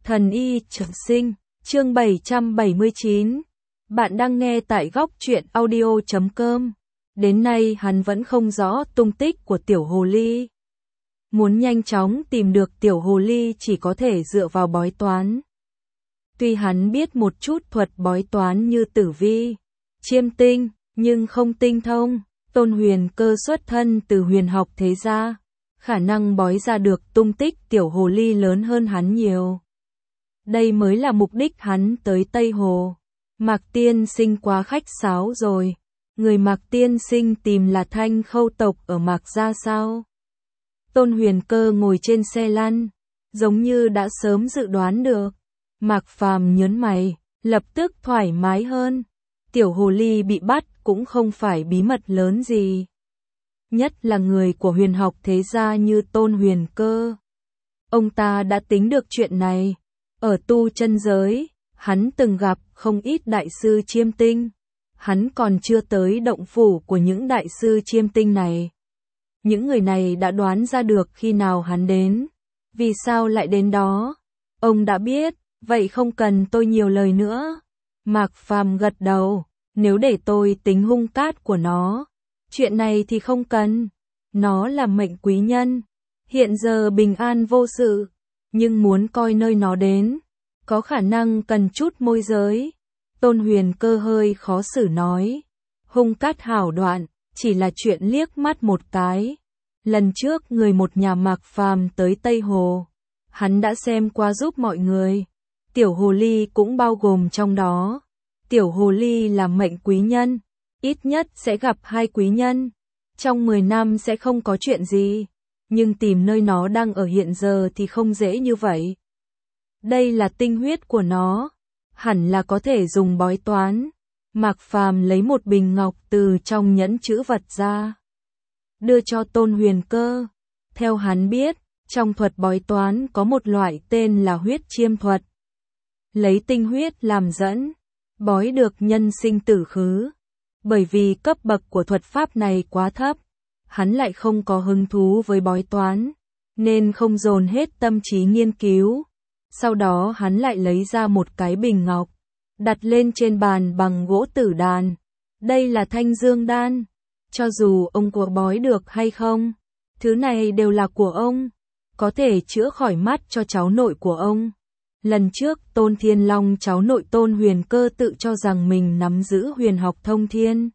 Thần y trường sinh, chương 779. Bạn đang nghe tại góc truyện audio.com. Đến nay hắn vẫn không rõ tung tích của tiểu hồ ly. Muốn nhanh chóng tìm được tiểu hồ ly chỉ có thể dựa vào bói toán. Tuy hắn biết một chút thuật bói toán như tử vi, chiêm tinh, nhưng không tinh thông. Tôn Huyền Cơ xuất thân từ huyền học thế gia, khả năng bói ra được tung tích tiểu hồ ly lớn hơn hắn nhiều. Đây mới là mục đích hắn tới Tây Hồ. Mạc Tiên Sinh quá khách sáo rồi. Người Mạc Tiên Sinh tìm là Thanh Khâu tộc ở Mạc gia sao? Tôn Huyền Cơ ngồi trên xe lăn, giống như đã sớm dự đoán được. Mạc Phàm nhớn mày, lập tức thoải mái hơn. Tiểu hồ ly bị bắt cũng không phải bí mật lớn gì. Nhất là người của huyền học thế gia như Tôn Huyền Cơ. Ông ta đã tính được chuyện này. Ở tu chân giới, hắn từng gặp không ít đại sư chiêm tinh. Hắn còn chưa tới động phủ của những đại sư chiêm tinh này. Những người này đã đoán ra được khi nào hắn đến. Vì sao lại đến đó? Ông đã biết, vậy không cần tôi nhiều lời nữa. Mạc Phàm gật đầu, nếu để tôi tính hung cát của nó, chuyện này thì không cần. Nó là mệnh quý nhân, hiện giờ bình an vô sự, nhưng muốn coi nơi nó đến, có khả năng cần chút môi giới. Tôn Huyền Cơ hơi khó xử nói, hung cát hảo đoạn, chỉ là chuyện liếc mắt một cái. Lần trước người một nhà Mạc Phàm tới Tây Hồ, hắn đã xem qua giúp mọi người. Tiểu hồ ly cũng bao gồm trong đó. Tiểu hồ ly là mệnh quý nhân, ít nhất sẽ gặp 2 quý nhân. Trong 10 năm sẽ không có chuyện gì, nhưng tìm nơi nó đang ở hiện giờ thì không dễ như vậy. Đây là tinh huyết của nó, hẳn là có thể dùng bói toán. Mạc Phàm lấy một bình ngọc từ trong nhẫn chữ vật ra, đưa cho Tôn Huyền Cơ. Theo hắn biết, trong thuật bói toán có một loại tên là huyết chiêm thuật. Lấy tinh huyết làm dẫn, bói được nhân sinh tử khứ. Bởi vì cấp bậc của thuật pháp này quá thấp, hắn lại không có hứng thú với bói toán, nên không dồn hết tâm trí nghiên cứu. Sau đó hắn lại lấy ra một cái bình ngọc, đặt lên trên bàn bằng gỗ tử đàn. Đây là Thanh Dương đan. Cho dù ông có bói được hay không, thứ này đều là của ông, có thể chữa khỏi mắt cho cháu nội của ông. Lần trước Tôn Thiên Long cháu nội Tôn Huyền Cơ tự cho rằng mình nắm giữ huyền học thông thiên.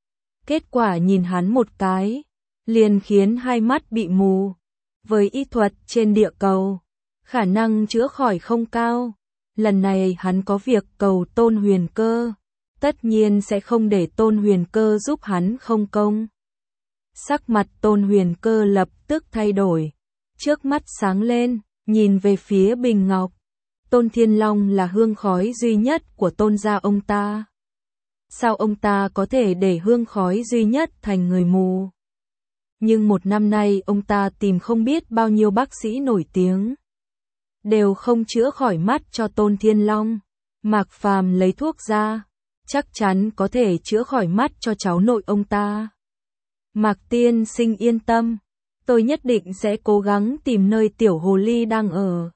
Kết quả nhìn hắn một cái, liền khiến hai mắt bị mù. Với y thuật trên địa cầu, khả năng chữa khỏi không cao. Lần này hắn có việc cầu Tôn Huyền Cơ, tất nhiên sẽ không để Tôn Huyền Cơ giúp hắn không công. Sắc mặt Tôn Huyền Cơ lập tức thay đổi, trước mắt sáng lên, nhìn về phía bình ngọc. Tôn Thiên Long là hương khói duy nhất của Tôn gia ông ta. Sao ông ta có thể để hương khói duy nhất thành người mù? Nhưng 1 năm nay ông ta tìm không biết bao nhiêu bác sĩ nổi tiếng, đều không chữa khỏi mắt cho Tôn Thiên Long. Mạc Phàm lấy thuốc ra, chắc chắn có thể chữa khỏi mắt cho cháu nội ông ta. Mạc Tiên Sinh yên tâm, tôi nhất định sẽ cố gắng tìm nơi tiểu hồ ly đang ở.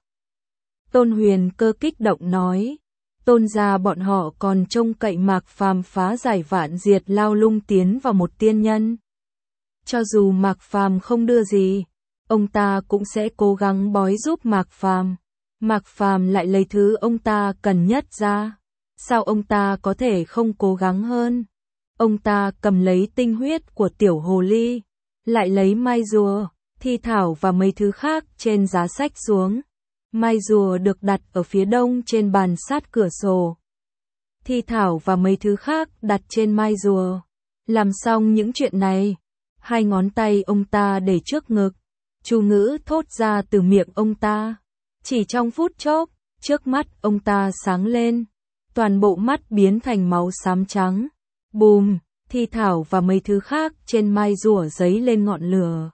Tôn Huyền Cơ kích động nói, Tôn gia bọn họ còn trông cậy Mạc Phàm phá giải vạn diệt lao lung tiến vào một tiên nhân. Cho dù Mạc Phàm không đưa gì, ông ta cũng sẽ cố gắng bói giúp Mạc Phàm. Mạc Phàm lại lấy thứ ông ta cần nhất ra, sao ông ta có thể không cố gắng hơn? Ông ta cầm lấy tinh huyết của tiểu hồ ly, lại lấy mai rùa, thi thảo và mấy thứ khác trên giá sách xuống. Mai rùa được đặt ở phía đông trên bàn sát cửa sổ. Thi thảo và mấy thứ khác đặt trên mai rùa. Làm xong những chuyện này, 2 ngón tay ông ta để trước ngực, chú ngữ thốt ra từ miệng ông ta. Chỉ trong phút chốc, trước mắt ông ta sáng lên, toàn bộ mắt biến thành màu xám trắng. Bùm, thi thảo và mấy thứ khác trên mai rùa giấy lên ngọn lửa.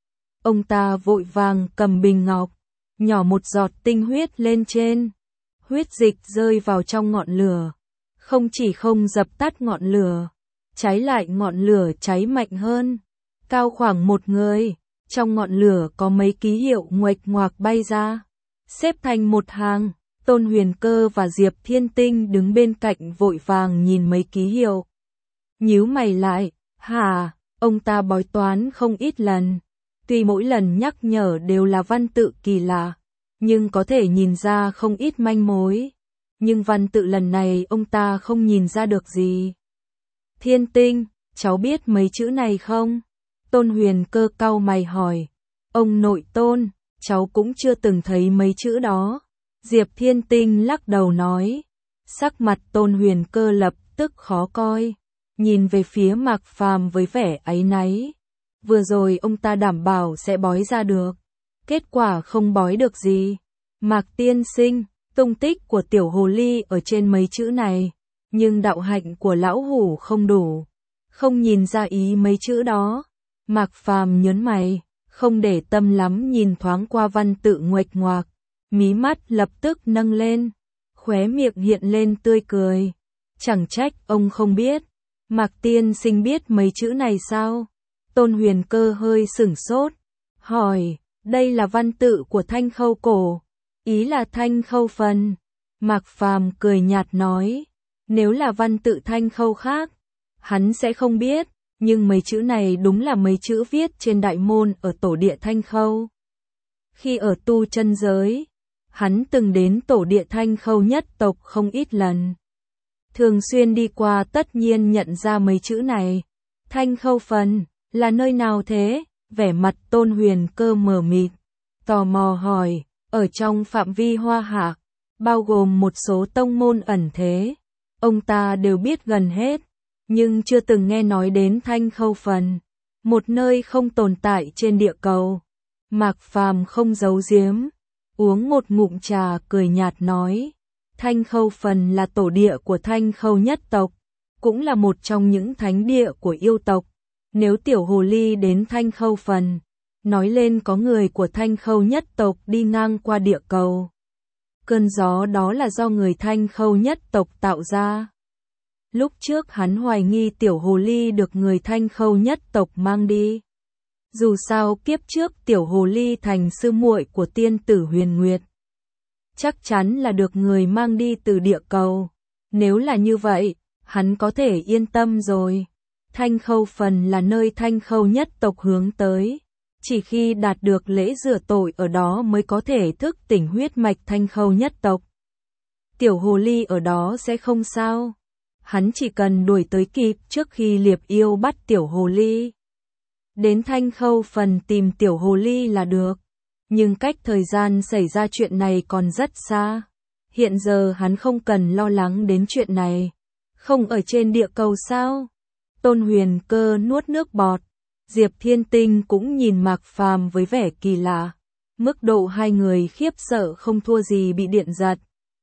Ông ta vội vàng cầm bình ngọc, nhỏ một giọt tinh huyết lên trên. Huyết dịch rơi vào trong ngọn lửa, không chỉ không dập tắt ngọn lửa, trái lại ngọn lửa cháy mạnh hơn. Cao khoảng 1 người, trong ngọn lửa có mấy ký hiệu nguệch ngoạc bay ra, xếp thành một hàng. Tôn Huyền Cơ và Diệp Thiên Tinh đứng bên cạnh vội vàng nhìn mấy ký hiệu. Nhíu mày lại, hả, ông ta bói toán không ít lần. Tuy mỗi lần nhắc nhở đều là văn tự kỳ lạ, nhưng có thể nhìn ra không ít manh mối. Nhưng văn tự lần này ông ta không nhìn ra được gì. Thiên Tinh, cháu biết mấy chữ này không? Tôn Huyền Cơ cau mày hỏi. Ông nội Tôn, cháu cũng chưa từng thấy mấy chữ đó. Diệp Thiên Tinh lắc đầu nói. Sắc mặt Tôn Huyền Cơ lập tức khó coi, nhìn về phía Mạc Phàm với vẻ áy náy. Vừa rồi ông ta đảm bảo sẽ bói ra được, kết quả không bói được gì. Mạc tiên sinh, tung tích của tiểu hồ ly ở trên mấy chữ này, nhưng đạo hạnh của lão hủ không đủ, không nhìn ra ý mấy chữ đó. Mạc Phàm nhớn mày, không để tâm lắm nhìn thoáng qua văn tự nguệch ngoạc, mí mắt lập tức nâng lên, khóe miệng hiện lên tươi cười. Chẳng trách ông không biết, Mạc tiên sinh biết mấy chữ này sao? Tôn Huyền Cơ hơi sửng sốt, hỏi, đây là văn tự của Thanh Khâu cổ, ý là Thanh Khâu phần. Mạc Phàm cười nhạt nói, nếu là văn tự Thanh Khâu khác, hắn sẽ không biết, nhưng mấy chữ này đúng là mấy chữ viết trên đại môn ở tổ địa Thanh Khâu. Khi ở tu chân giới, hắn từng đến tổ địa Thanh Khâu nhất tộc không ít lần. Thường xuyên đi qua tất nhiên nhận ra mấy chữ này. Thanh Khâu phần, là nơi nào thế? Vẻ mặt Tôn Huyền Cơ mờ mịt, tò mò hỏi, ở trong phạm vi Hoa Hạ, bao gồm một số tông môn ẩn thế, ông ta đều biết gần hết, nhưng chưa từng nghe nói đến Thanh Khâu phần, một nơi không tồn tại trên địa cầu. Mạc Phàm không giấu giếm, uống một ngụm trà cười nhạt nói, Thanh Khâu phần là tổ địa của Thanh Khâu nhất tộc, cũng là một trong những thánh địa của yêu tộc. Nếu tiểu hồ ly đến Thanh Khâu phần, nói lên có người của Thanh Khâu nhất tộc đi ngang qua địa cầu. Cơn gió đó là do người Thanh Khâu nhất tộc tạo ra. Lúc trước hắn hoài nghi tiểu hồ ly được người Thanh Khâu nhất tộc mang đi. Dù sao kiếp trước tiểu hồ ly thành sư muội của tiên tử Huyền Nguyệt, chắc chắn là được người mang đi từ địa cầu. Nếu là như vậy, hắn có thể yên tâm rồi. Thanh Khâu phần là nơi Thanh Khâu nhất tộc hướng tới, chỉ khi đạt được lễ rửa tội ở đó mới có thể thức tỉnh huyết mạch Thanh Khâu nhất tộc. Tiểu hồ ly ở đó sẽ không sao, hắn chỉ cần đuổi tới kịp trước khi Liệp Yêu bắt tiểu hồ ly. Đến Thanh Khâu phần tìm tiểu hồ ly là được, nhưng cách thời gian xảy ra chuyện này còn rất xa. Hiện giờ hắn không cần lo lắng đến chuyện này. Không ở trên địa cầu sao? Tôn Huyền Cơ nuốt nước bọt, Diệp Thiên Tinh cũng nhìn Mạc Phàm với vẻ kỳ lạ. Mức độ hai người khiếp sợ không thua gì bị điện giật.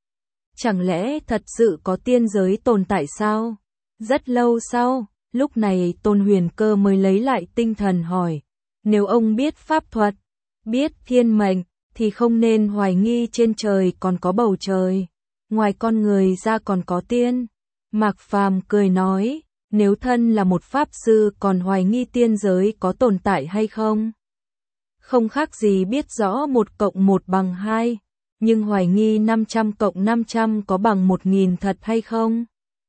Chẳng lẽ thật sự có tiên giới tồn tại sao? Rất lâu sau, lúc này Tôn Huyền Cơ mới lấy lại tinh thần hỏi, nếu ông biết pháp thuật, biết thiên mệnh, thì không nên hoài nghi trên trời còn có bầu trời, ngoài con người ra còn có tiên. Mạc Phàm cười nói, nếu thân là một pháp sư còn hoài nghi tiên giới có tồn tại hay không? Không khác gì biết rõ 1 cộng 1 bằng 2, nhưng hoài nghi 500 cộng 500 có bằng 1000 thật hay không?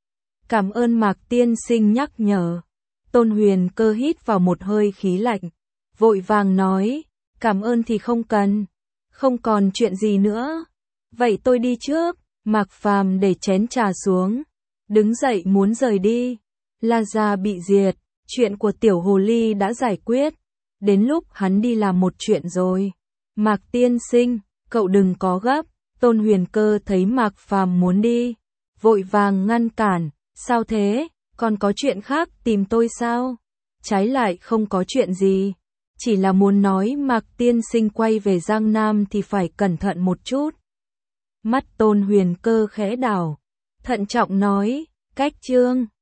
Cảm ơn Mạc tiên sinh nhắc nhở. Tôn Huyền Cơ hít vào một hơi khí lạnh, vội vàng nói, cảm ơn thì không cần, không còn chuyện gì nữa. Vậy tôi đi trước. Mạc Phàm để chén trà xuống, đứng dậy muốn rời đi. La gia bị diệt, chuyện của tiểu hồ ly đã giải quyết, đến lúc hắn đi làm một chuyện rồi. Mạc tiên sinh, cậu đừng có gấp. Tôn Huyền Cơ thấy Mạc Phàm muốn đi, vội vàng ngăn cản, sao thế, còn có chuyện khác tìm tôi sao? Trái lại không có chuyện gì, chỉ là muốn nói Mạc tiên sinh quay về Giang Nam thì phải cẩn thận một chút. Mắt Tôn Huyền Cơ khẽ đảo, thận trọng nói, cách chương